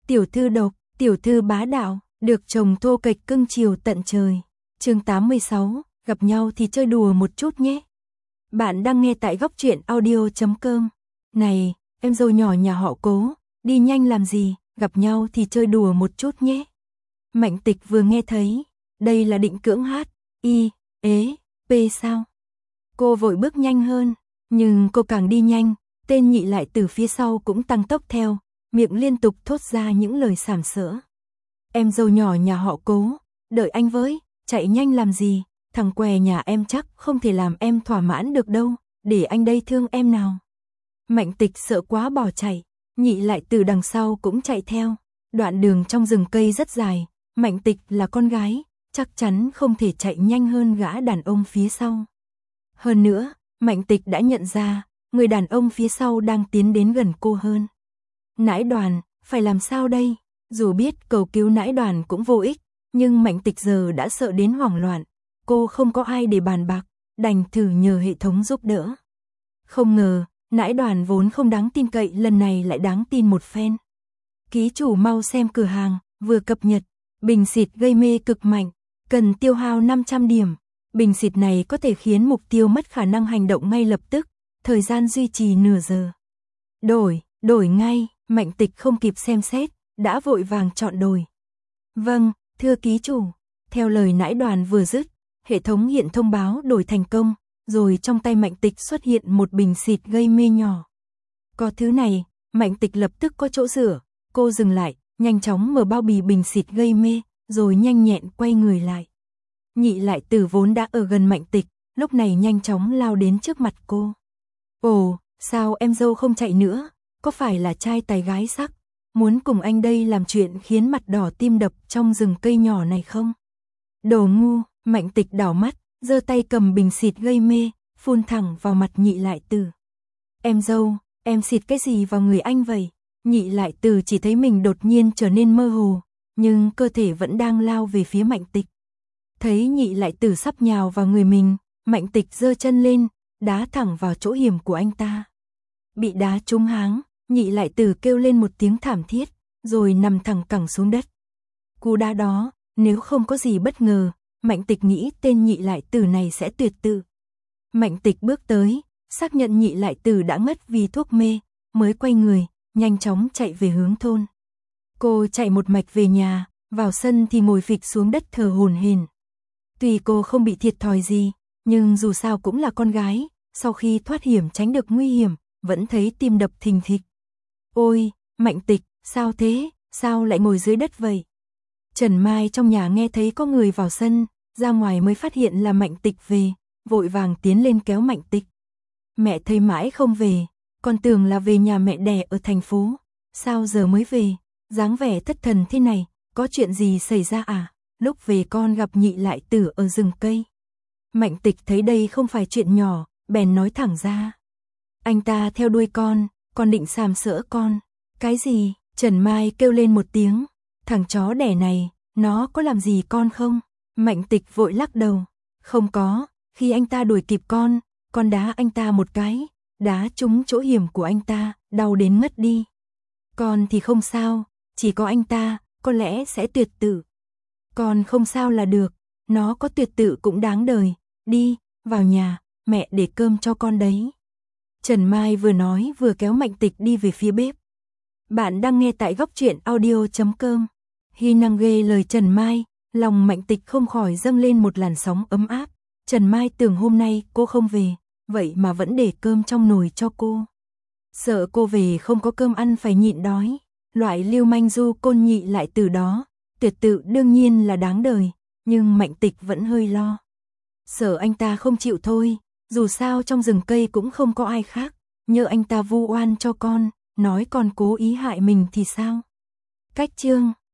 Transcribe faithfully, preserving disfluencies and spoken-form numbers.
tiểu thư độc, tiểu thư bá đạo, được chồng thô kệch cưng chiều tận trời. Chương tám mươi sáu, gặp nhau thì chơi đùa một chút nhé. Bạn đang nghe tại góc truyện audio chấm com. Này, em dâu nhỏ nhà họ Cố, đi nhanh làm gì, gặp nhau thì chơi đùa một chút nhé. Mạnh Tịch vừa nghe thấy, đây là định cưỡng hát, y, ế, p sao? Cô vội bước nhanh hơn, nhưng cô càng đi nhanh, tên Nhị Lại từ phía sau cũng tăng tốc theo, miệng liên tục thốt ra những lời sàm sỡ. Em dâu nhỏ nhà họ Cố, đợi anh với, chạy nhanh làm gì, thằng què nhà em chắc không thể làm em thỏa mãn được đâu, để anh đây thương em nào. Mạnh Tịch sợ quá bỏ chạy, Nhị Lại từ đằng sau cũng chạy theo, đoạn đường trong rừng cây rất dài, Mạnh Tịch là con gái, chắc chắn không thể chạy nhanh hơn gã đàn ông phía sau. Hơn nữa, Mạnh Tịch đã nhận ra, người đàn ông phía sau đang tiến đến gần cô hơn. Nãi Đoàn, phải làm sao đây? Dù biết cầu cứu Nãi Đoàn cũng vô ích, nhưng Mạnh Tịch giờ đã sợ đến hoảng loạn, cô không có ai để bàn bạc, đành thử nhờ hệ thống giúp đỡ. Không ngờ, Nãi Đoàn vốn không đáng tin cậy lần này lại đáng tin một phen. Ký chủ mau xem cửa hàng, vừa cập nhật, bình xịt gây mê cực mạnh, cần tiêu hao năm trăm điểm. Bình xịt này có thể khiến mục tiêu mất khả năng hành động ngay lập tức, thời gian duy trì nửa giờ. Đổi, đổi ngay, Mạnh Tịch không kịp xem xét, đã vội vàng chọn đổi. Vâng, thưa ký chủ, theo lời Nãi Đoàn vừa dứt, hệ thống hiện thông báo đổi thành công, rồi trong tay Mạnh Tịch xuất hiện một bình xịt gây mê nhỏ. Có thứ này, Mạnh Tịch lập tức có chỗ dựa, cô dừng lại, nhanh chóng mở bao bì bình xịt gây mê, rồi nhanh nhẹn quay người lại. Nhị Lại Từ vốn đã ở gần Mạnh Tịch, lúc này nhanh chóng lao đến trước mặt cô. Ồ, sao em dâu không chạy nữa, có phải là trai tài gái sắc, muốn cùng anh đây làm chuyện khiến mặt đỏ tim đập trong rừng cây nhỏ này không? Đồ ngu, Mạnh Tịch đảo mắt, giơ tay cầm bình xịt gây mê, phun thẳng vào mặt Nhị Lại Từ. Em dâu, em xịt cái gì vào người anh vậy? Nhị Lại Từ chỉ thấy mình đột nhiên trở nên mơ hồ, nhưng cơ thể vẫn đang lao về phía Mạnh Tịch. Thấy Nhị Lại Từ sắp nhào vào người mình, Mạnh Tịch giơ chân lên, đá thẳng vào chỗ hiểm của anh ta. Bị đá trúng háng, Nhị Lại Từ kêu lên một tiếng thảm thiết, rồi nằm thẳng cẳng xuống đất. Cú đá đó, nếu không có gì bất ngờ, Mạnh Tịch nghĩ tên Nhị Lại Từ này sẽ tuyệt tự. Mạnh Tịch bước tới, xác nhận Nhị Lại Từ đã ngất vì thuốc mê, mới quay người, nhanh chóng chạy về hướng thôn. Cô chạy một mạch về nhà, vào sân thì ngồi phịch xuống đất thở hổn hển. Tuy cô không bị thiệt thòi gì, nhưng dù sao cũng là con gái, sau khi thoát hiểm tránh được nguy hiểm, vẫn thấy tim đập thình thịch. Ôi, Mạnh Tịch, sao thế, sao lại ngồi dưới đất vậy? Trần Mai trong nhà nghe thấy có người vào sân, ra ngoài mới phát hiện là Mạnh Tịch về, vội vàng tiến lên kéo Mạnh Tịch. Mẹ thấy mãi không về, con tưởng là về nhà mẹ đẻ ở thành phố, sao giờ mới về, dáng vẻ thất thần thế này, có chuyện gì xảy ra à? Lúc về con gặp Nhị Lại Từ ở rừng cây. Mạnh Tịch thấy đây không phải chuyện nhỏ, bèn nói thẳng ra. Anh ta theo đuôi con, con định sàm sỡ con. Cái gì? Trần Mai kêu lên một tiếng. Thằng chó đẻ này, nó có làm gì con không? Mạnh Tịch vội lắc đầu. Không có, khi anh ta đuổi kịp con, con đá anh ta một cái, đá trúng chỗ hiểm của anh ta, đau đến ngất đi. Con thì không sao, chỉ có anh ta, có lẽ sẽ tuyệt tử. Con không sao là được, nó có tuyệt tự cũng đáng đời, đi, vào nhà, mẹ để cơm cho con đấy. Trần Mai vừa nói vừa kéo Mạnh Tịch đi về phía bếp. Bạn đang nghe tại góc truyện audio chấm com. Khi năng ghê lời Trần Mai, lòng Mạnh Tịch không khỏi dâng lên một làn sóng ấm áp. Trần Mai tưởng hôm nay cô không về, vậy mà vẫn để cơm trong nồi cho cô. Sợ cô về không có cơm ăn phải nhịn đói, loại lưu manh du côn Nhị Lại Từ đó. Tuyệt tự đương nhiên là đáng đời, nhưng Mạnh Tịch vẫn hơi lo. Sợ anh ta không chịu thôi, dù sao trong rừng cây cũng không có ai khác, nhớ anh ta vu oan cho con, nói con cố ý hại mình thì sao? Cách chương